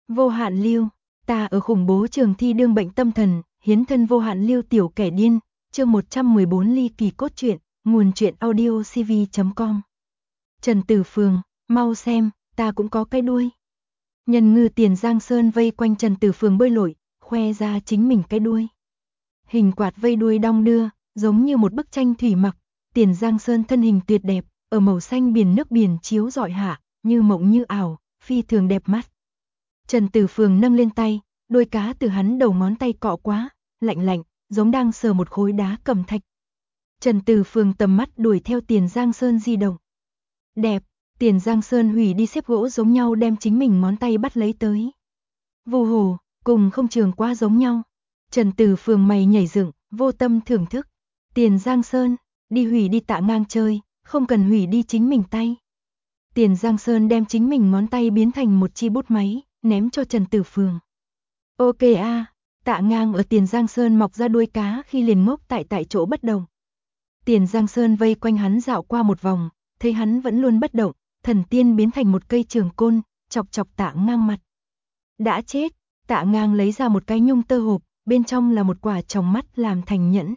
Vô hạn lưu, ta ở khủng bố trường thi đương bệnh tâm thần, hiến thân vô hạn lưu tiểu kẻ điên, chương 114 ly kỳ cốt truyện, nguồn truyện audio cv.com. Trần Tử Phường, mau xem, ta cũng có cái đuôi. Nhân ngư Tiền Giang Sơn vây quanh Trần Tử Phường bơi lội, khoe ra chính mình cái đuôi. Hình quạt vây đuôi đong đưa, giống như một bức tranh thủy mặc, Tiền Giang Sơn thân hình tuyệt đẹp, ở màu xanh biển nước biển chiếu rọi hạ, như mộng như ảo, phi thường đẹp mắt. Trần Tử Phường nâng lên tay, đuôi cá từ hắn đầu ngón tay cọ quá, lạnh lạnh, giống đang sờ một khối đá cẩm thạch. Trần Tử Phường tầm mắt đuổi theo Tiền Giang Sơn di động. Đẹp, Tiền Giang Sơn hủy đi xếp gỗ giống nhau đem chính mình ngón tay bắt lấy tới. Vô hồ, cùng không trường quá giống nhau. Trần Tử Phường mày nhảy dựng, vô tâm thưởng thức. Tiền Giang Sơn, đi hủy đi Tạ Ngang chơi, không cần hủy đi chính mình tay. Tiền Giang Sơn đem chính mình ngón tay biến thành một chi bút máy, ném cho Trần Tử Phường. Ok a, Tạ Ngang ở Tiền Giang Sơn mọc ra đuôi cá khi liền ngốc tại chỗ bất động. Tiền Giang Sơn vây quanh hắn dạo qua một vòng, thấy hắn vẫn luôn bất động, thần tiên biến thành một cây trường côn, chọc chọc Tạ Ngang mặt. Đã chết, Tạ Ngang lấy ra một cái nhung tơ hộp, bên trong là một quả tròng mắt làm thành nhẫn.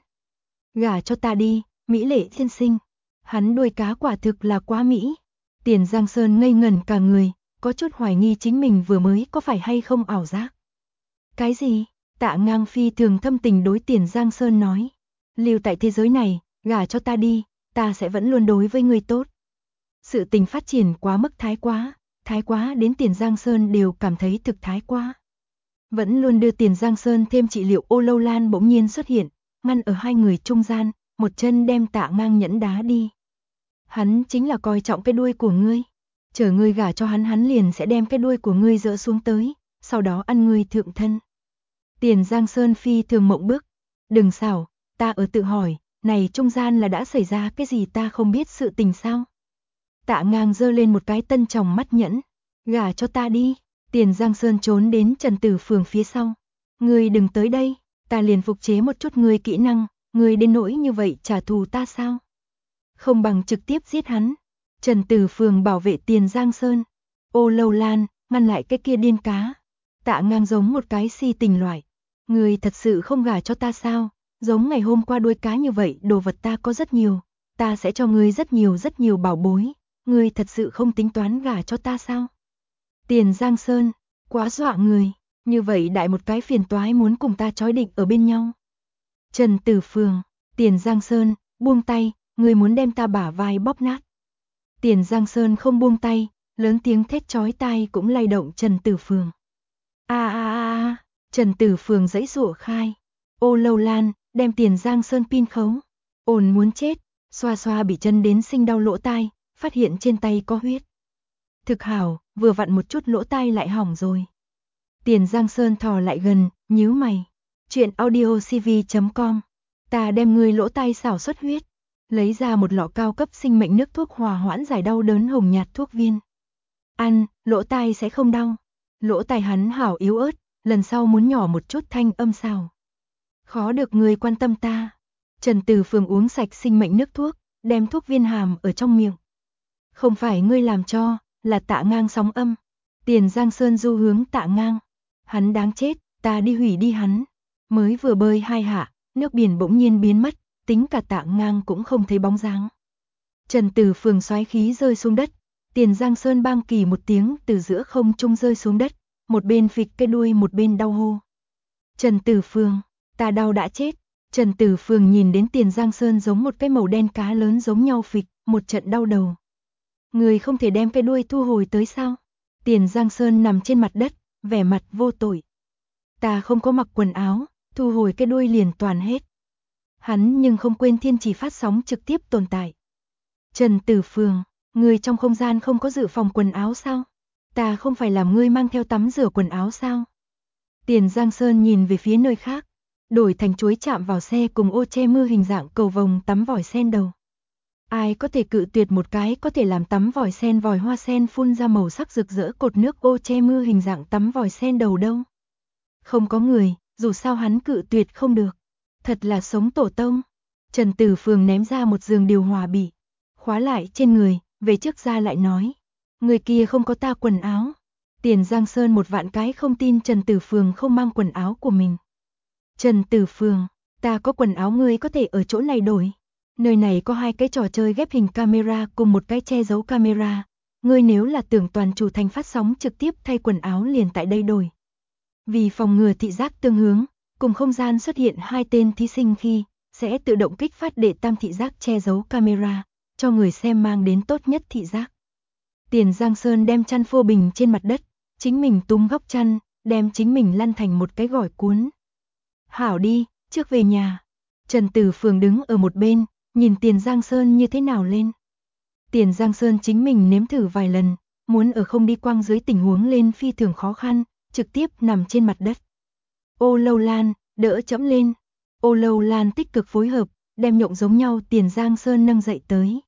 Gả cho ta đi, mỹ lệ thiên sinh. Hắn đuôi cá quả thực là quá mỹ. Tiền Giang Sơn ngây ngẩn cả người, có chút hoài nghi chính mình vừa mới có phải hay không ảo giác. Cái gì? Tạ Ngang phi thường thâm tình đối Tiền Giang Sơn nói. Lưu tại thế giới này, gả cho ta đi, ta sẽ vẫn luôn đối với ngươi tốt. Sự tình phát triển quá mức thái quá đến Tiền Giang Sơn đều cảm thấy thực thái quá. Vẫn luôn đưa Tiền Giang Sơn thêm trị liệu Ô Lâu Lan bỗng nhiên xuất hiện, ngăn ở hai người trung gian, một chân đem Tạ Ngang nhẫn đá đi. Hắn chính là coi trọng cái đuôi của ngươi. Chờ ngươi gả cho hắn liền sẽ đem cái đuôi của ngươi dỡ xuống tới, sau đó ăn ngươi thượng thân. Tiền Giang Sơn phi thường mộng bức. Đừng xảo, ta ở tự hỏi, này trung gian là đã xảy ra cái gì ta không biết sự tình sao? Tạ Ngang giơ lên một cái tân tròng mắt nhẫn. Gả cho ta đi. Tiền Giang Sơn trốn đến Trần Tử Phường phía sau. Ngươi đừng tới đây, ta liền phục chế một chút ngươi kỹ năng, ngươi đến nỗi như vậy trả thù ta sao? Không bằng trực tiếp giết hắn. Trần Tử Phường bảo vệ Tiền Giang Sơn. Ô Lâu Lan, ngăn lại cái kia điên cá. Tạ Ngang giống một cái si tình loại. Ngươi thật sự không gả cho ta sao? Giống ngày hôm qua đuôi cá như vậy, đồ vật ta có rất nhiều. Ta sẽ cho ngươi rất nhiều bảo bối. Ngươi thật sự không tính toán gả cho ta sao? Tiền Giang Sơn, quá dọa người. Như vậy đại một cái phiền toái muốn cùng ta trói định ở bên nhau. Trần Tử Phường, Tiền Giang Sơn, buông tay, ngươi muốn đem ta bả vai bóp nát. Tiền Giang Sơn không buông tay, lớn tiếng thét chói tai cũng lay động Trần Tử Phường. Trần Tử Phường giãy giụa khai. Ô Lâu Lan, đem Tiền Giang Sơn pin khấu. Ồn muốn chết, xoa xoa bị chân đến sinh đau lỗ tai, phát hiện trên tay có huyết. Thực hảo, vừa vặn một chút lỗ tai lại hỏng rồi. Tiền Giang Sơn thò lại gần, nhíu mày. Chuyện audio cv.com. Ta đem ngươi lỗ tai xảo xuất huyết. Lấy ra một lọ cao cấp sinh mệnh nước thuốc hòa hoãn giải đau đớn hồng nhạt thuốc viên. Ăn, lỗ tai sẽ không đau. Lỗ tai hắn hảo yếu ớt, lần sau muốn nhỏ một chút thanh âm sao. Khó được ngươi quan tâm ta. Trần Tử Phường uống sạch sinh mệnh nước thuốc, đem thuốc viên hàm ở trong miệng. Không phải ngươi làm cho, là Tạ Ngang sóng âm. Tiền Giang Sơn du hướng Tạ Ngang. Hắn đáng chết, ta đi hủy đi hắn. Mới vừa bơi hai hạ, nước biển bỗng nhiên biến mất, tính cả Tạ Ngang cũng không thấy bóng dáng. Trần Tử Phường xoáy khí rơi xuống đất, Tiền Giang Sơn bang kỳ một tiếng từ giữa không trung rơi xuống đất, một bên phịch cái đuôi một bên đau hô. Trần Tử Phường, ta đau đã chết. Trần Tử Phường nhìn đến Tiền Giang Sơn giống một cái màu đen cá lớn giống nhau phịch, một trận đau đầu. Người không thể đem cái đuôi thu hồi tới sao? Tiền Giang Sơn nằm trên mặt đất, vẻ mặt vô tội. Ta không có mặc quần áo, thu hồi cái đuôi liền toàn hết. Hắn nhưng không quên thiên chỉ phát sóng trực tiếp tồn tại. Trần Tử Phường, người trong không gian không có dự phòng quần áo sao? Ta không phải làm ngươi mang theo tắm rửa quần áo sao? Tiền Giang Sơn nhìn về phía nơi khác, đổi thành chuối chạm vào xe cùng ô che mưa hình dạng cầu vồng tắm vòi sen đầu. Ai có thể cự tuyệt một cái có thể làm tắm vòi sen vòi hoa sen phun ra màu sắc rực rỡ cột nước ô che mưa hình dạng tắm vòi sen đầu đâu? Không có người, dù sao hắn cự tuyệt không được. Thật là sống tổ tông. Trần Tử Phường ném ra một giường điều hòa bị, khóa lại trên người, về trước ra lại nói. Người kia không có ta quần áo. Tiền Giang Sơn một vạn cái không tin Trần Tử Phường không mang quần áo của mình. Trần Tử Phường, ta có quần áo ngươi có thể ở chỗ này đổi. Nơi này có 2 cái trò chơi ghép hình camera cùng một cái che giấu camera. Ngươi nếu là tưởng toàn chủ thành phát sóng trực tiếp thay quần áo liền tại đây đổi. Vì phòng ngừa thị giác tương hướng, cùng không gian xuất hiện 2 tên thí sinh khi, sẽ tự động kích phát để tam thị giác che giấu camera, cho người xem mang đến tốt nhất thị giác. Tiền Giang Sơn đem chăn phô bình trên mặt đất, chính mình túm góc chăn, đem chính mình lăn thành một cái gỏi cuốn. Hảo đi, trước về nhà. Trần Tử Phường đứng ở một bên, nhìn Tiền Giang Sơn như thế nào lên. Tiền Giang Sơn chính mình nếm thử vài lần, muốn ở không đi quăng dưới tình huống lên phi thường khó khăn, trực tiếp nằm trên mặt đất. Ô Lâu Lan, đỡ chẫm lên. Ô Lâu Lan tích cực phối hợp, đem nhộng giống nhau Tiền Giang Sơn nâng dậy tới.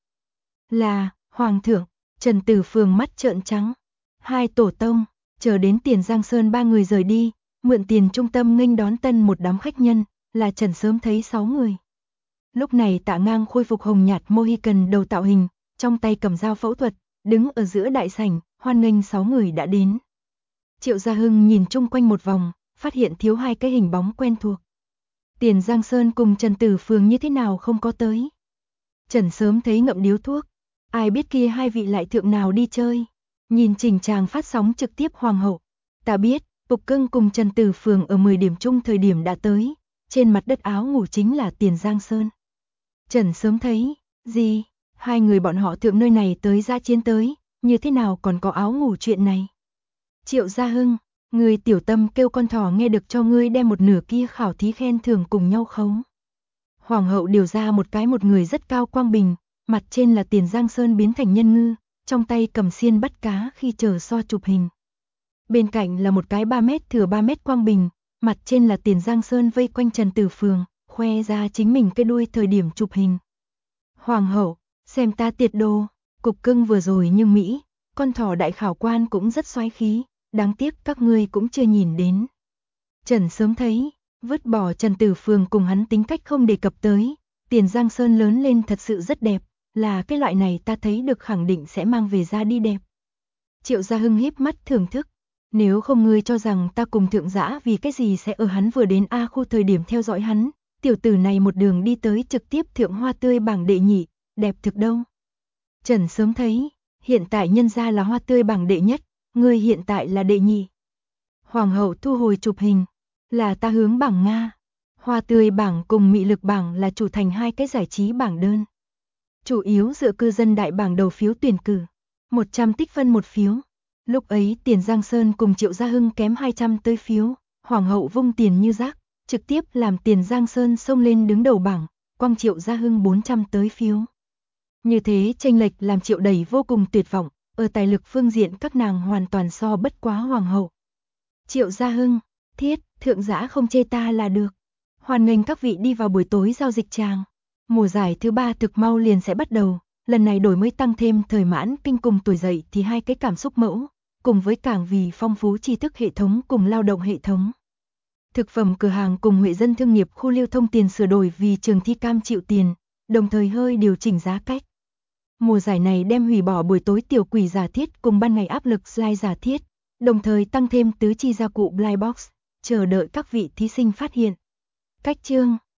Là, Hoàng thượng, Trần Tử Phường mắt trợn trắng. 2 tổ tông, chờ đến Tiền Giang Sơn 3 người rời đi, mượn tiền trung tâm nghênh đón tân một đám khách nhân, là Trần sớm thấy 6 người. Lúc này Tạ Ngang khôi phục hồng nhạt Mohican đầu tạo hình, trong tay cầm dao phẫu thuật, đứng ở giữa đại sảnh, hoan nghênh 6 người đã đến. Triệu Gia Hưng nhìn chung quanh một vòng, phát hiện thiếu 2 cái hình bóng quen thuộc. Tiền Giang Sơn cùng Trần Tử Phường như thế nào không có tới. Trần sớm thấy ngậm điếu thuốc, ai biết kia 2 vị lại thượng nào đi chơi. Nhìn trình tràng phát sóng trực tiếp Hoàng hậu, ta biết, Phục Cưng cùng Trần Tử Phường ở 10 điểm chung thời điểm đã tới, trên mặt đất áo ngủ chính là Tiền Giang Sơn. Trần sớm thấy, gì, 2 người bọn họ thượng nơi này tới ra chiến tới, như thế nào còn có áo ngủ chuyện này. Triệu Gia Hưng, người tiểu tâm kêu con thỏ nghe được cho ngươi đem một nửa kia khảo thí khen thưởng cùng nhau khống. Hoàng hậu điều ra một người rất cao quang bình, mặt trên là Tiền Giang Sơn biến thành nhân ngư, trong tay cầm xiên bắt cá khi chờ so chụp hình. Bên cạnh là một cái 3 mét thừa 3 mét quang bình, mặt trên là Tiền Giang Sơn vây quanh Trần Tử Phường, khoe ra chính mình cái đuôi thời điểm chụp hình. Hoàng hậu, xem ta tiệt đồ, Cục Cưng vừa rồi nhưng Mỹ, con thỏ đại khảo quan cũng rất xoáy khí, đáng tiếc các ngươi cũng chưa nhìn đến. Trần sớm thấy, vứt bỏ Trần Tử Phường cùng hắn tính cách không đề cập tới, Tiền Giang Sơn lớn lên thật sự rất đẹp, là cái loại này ta thấy được khẳng định sẽ mang về ra đi đẹp. Triệu Gia Hưng híp mắt thưởng thức, nếu không ngươi cho rằng ta cùng thượng dã vì cái gì sẽ ở hắn vừa đến A khu thời điểm theo dõi hắn, tiểu tử này một đường đi tới trực tiếp thượng hoa tươi bảng đệ nhị, đẹp thực đâu. Trần sớm thấy, hiện tại nhân gia là hoa tươi bảng đệ nhất, ngươi hiện tại là đệ nhị. Hoàng hậu thu hồi chụp hình, là ta hướng bảng Nga. Hoa tươi bảng cùng mị lực bảng là chủ thành 2 cái giải trí bảng đơn. Chủ yếu dựa cư dân đại bảng đầu phiếu tuyển cử, 100 tích phân 1 phiếu. Lúc ấy Tiền Giang Sơn cùng Triệu Gia Hưng kém 200 tới phiếu, Hoàng hậu vung tiền như rác, trực tiếp làm Tiền Giang Sơn xông lên đứng đầu bảng, quăng Triệu Gia Hưng 400 tới phiếu. Như thế chênh lệch làm Triệu Đẩy vô cùng tuyệt vọng, ở tài lực phương diện các nàng hoàn toàn so bất quá Hoàng hậu. Triệu Gia Hưng, thiết, thượng dã không chê ta là được. Hoan nghênh các vị đi vào buổi tối giao dịch tràng. Mùa giải thứ 3 thực mau liền sẽ bắt đầu, lần này đổi mới tăng thêm thời mãn kinh cùng tuổi dậy thì 2 cái cảm xúc mẫu, cùng với càng vì phong phú tri thức hệ thống cùng lao động hệ thống. Thực phẩm cửa hàng cùng Huệ dân thương nghiệp khu lưu thông tiền sửa đổi vì trường thi cam chịu tiền, đồng thời hơi điều chỉnh giá cách. Mùa giải này đem hủy bỏ buổi tối tiểu quỷ giả thiết cùng ban ngày áp lực slide giả thiết, đồng thời tăng thêm tứ chi gia cụ Blind Box, chờ đợi các vị thí sinh phát hiện. Cách chương